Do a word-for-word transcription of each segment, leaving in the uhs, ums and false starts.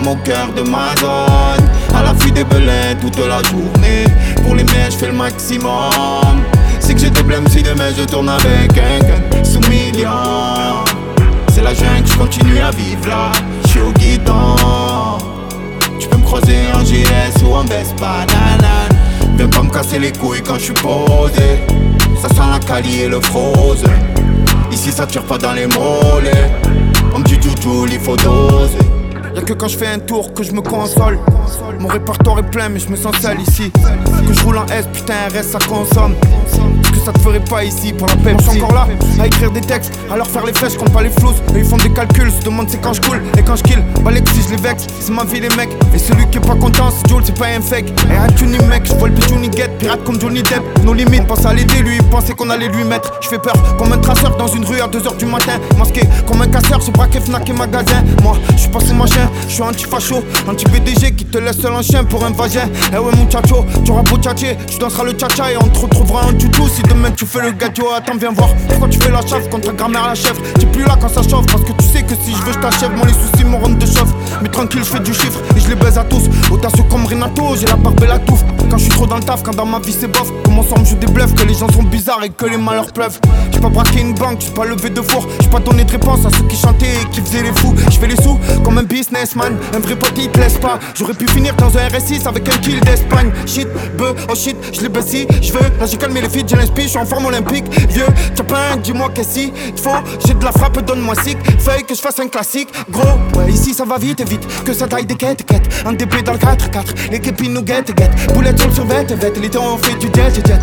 comme au cœur de ma zone. À l'affût des belins toute la journée. Pour les miens je fais le maximum. C'est que j'ai des blèmes si demain je tourne avec un gun sous million. C'est la jungle, je continue à vivre là. J'suis au guidon. Tu peux me croiser en G S ou en Vespa, nanane. Viens pas me casser les couilles quand j'suis posé. Ça sent la cali et le frozen. Ici ça tire pas dans les mollets. On me dit tout, il faut doser. Y'a que quand je fais un tour que je me console. Mon répertoire est plein mais je me sens sale ici. Que je roule en S, putain R S ça consomme. Ce que ça te ferait pas ici pour la Pepsi. Je suis encore là à écrire des textes, à leur faire les flèches, je compte pas les flous. Et ils font des calculs, se demandent c'est quand je coule. Et quand je kill, bah les si je les vexe. C'est ma vie les mecs. Et celui qui est pas content c'est Joel, c'est pas un fake. Et un tuni mec, je vois le Johnny Get. Pirate comme Johnny Depp, nos limites. On pense à l'aider, lui il pensait qu'on allait lui mettre. Je fais peur comme un traceur dans une rue à deux heures du matin. Masqué comme un casseur, j'ai braqué Fnac et magasin. Moi, je suis passé machin, je suis anti-facho, anti-B D G qui te laisse seul en chien pour un vagin. Eh ouais mon tchatcho, tu auras beau tchatcher, tu danseras le tcha-tcha et on te retrouvera en tutu. Si demain tu fais le gâteau, attends viens voir. Pourquoi tu fais la chave contre ta grand-mère à la chèvre? T'es plus là quand ça chauffe parce que tu sais que si je veux je t'achève. Moi les soucis me rendent de chauffe. Mais tranquille je fais du chiffre et je les baise à tous. Audacieux comme Renato, j'ai la barbe et la touffe. Quand je suis trop dans le taf, quand dans ma vie c'est bof. Comment ça on me joue des bluffs, que les gens sont bizarres et que les malheurs pleuvent. J'ai pas braqué une banque, j'ai pas levé de four. J'ai pas donné de réponse à ceux qui chantaient et qui faisaient les fous. Je fais les sous comme un businessman. Un vrai pote il te laisse pas. J'aurais pu finir dans un R S six avec un kill d'Espagne. Shit, beu, oh shit, je les baisse si je veux. Là j'ai calmé les feats, j'ai l'inspire, je suis en forme olympique. Vieux, tapin, dis-moi qu'est-ce qu'il faut. J'ai de la frappe, donne-moi sick. Feuille que je fasse un classique. Gros, ouais, ici ça va vite et vite. Que ça taille des quêtes, quêtes. Un D P dans le quatre quatre. Les képines nous guettent, guettent. Boulettes sur le survêt, vêt. Les temps on fait du jet, jet, jet.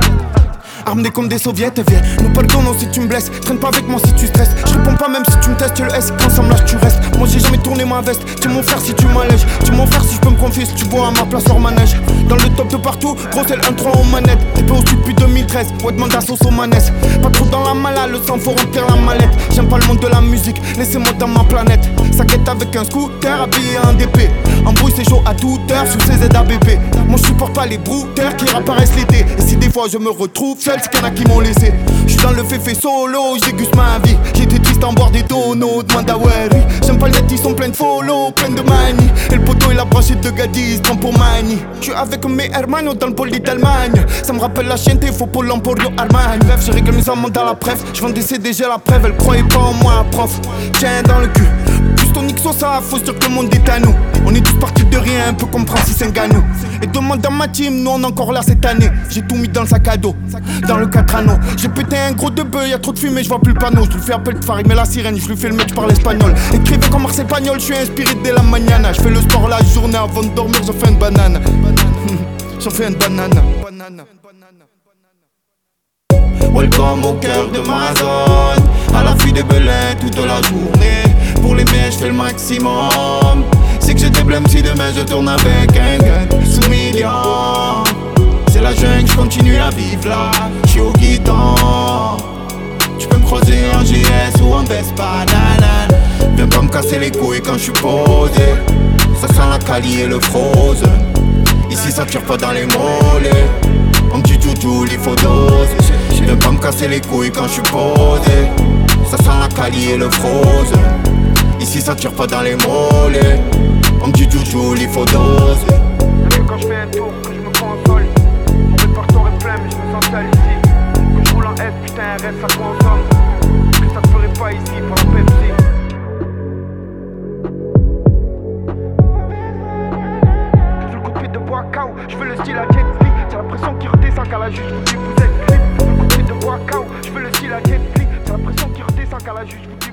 Armés comme des soviets, viens. Nous pas le tournon si tu me blesses. Traîne pas avec moi si tu stresses. Je réponds pas même si tu me testes le S. Ensemble là tu restes. Moi j'ai jamais tourné ma veste. Tu es mon frère si tu m'allèges. Tu es mon frère si je peux me confier. Si tu bois à ma place hors manège. Dans le top de partout, gros c'est le un trois en manette. T'es pas au-dessus depuis deux mille treize. Ouais demande à sauce aux manettes. Pas trop dans la mala, le sang faut remplir la mallette. J'aime pas le monde de la musique, laissez-moi dans ma planète. Ça guette avec un scooter habillé en D P. En bruit c'est chaud à toute heure sous C Z A B B. Moi je supporte pas les brouteurs qui réapparaissent l'été. Et si des fois je me retrouve seul, c'est qu'il y en a qui m'ont laissé. J'suis dans le féfé solo, j'déguste ma vie. J'étais triste en boire des tonneaux, demande à Wary. J'aime pas le net, ils sont pleins de follow, plein de manie. Et le poteau il a branché de gadis, prends pour manie. J'suis avec mes hermanos dans le poli d'Allemagne. Ça me rappelle la chienté, faut pour l'Emporio Allemagne. Bref, j'ai réglé mes amendes à la preuve. J'vends des C D G à la preuve, elle croyait pas en moi, prof. Tiens dans le cul. Plus ton X O ça, faut se dire que le monde est à nous. On est tous partis de rien, un peu comme Francis Ngannou. Et demande dans ma team, nous on est encore là cette année. J'ai tout mis dans le sac à dos, dans le quatre anneaux. J'ai pété un gros de bœuf, y'a trop de fumée, je vois plus le panneau. Je lui fais appel de Farid, mais la sirène, je lui fais le mec, je parle espagnol. Écrivez comme Marcel Pagnol, je suis inspiré dès la mañana. Je fais le sport la journée avant de dormir, j'en fais une banane. J'en fais une banane. Welcome au cœur de ma zone. À l'affût des belins toute la journée. Pour les miens je fais le maximum. C'est que j'ai des blèmes si demain je tourne avec un gun sous million. C'est la jungle, je continue à vivre là. J'suis au guidon. Tu peux me croiser en G S ou en Vespa, nanane. Viens pas me casser les couilles quand j'suis posé. Ça sent la cali et le frozen. Ici ça tire pas dans les mollets. On me dit tout, il faut doser. Viens pas me casser les couilles quand j'suis posé. Ça sent la cali et le frozen. Ici ça tire pas dans les mollets. On me dit tout, il faut doser. Y'a que quand je fais un tour que je me console. Mon répertoire est plein mais je me sens sale ici. Que je roule en S, putain R S ça consomme. Ce que ça te ferait pas ici pour la Pepsi. Je veux le coup de pied de bois K O, je veux le style à Jet Li. C'est la pression qui redescend quand la juge vous dit vous êtes clean. Je veux le coup de pied de bois K O, je veux le style à Jet Li. C'est la pression qui redescend quand la juge vous dit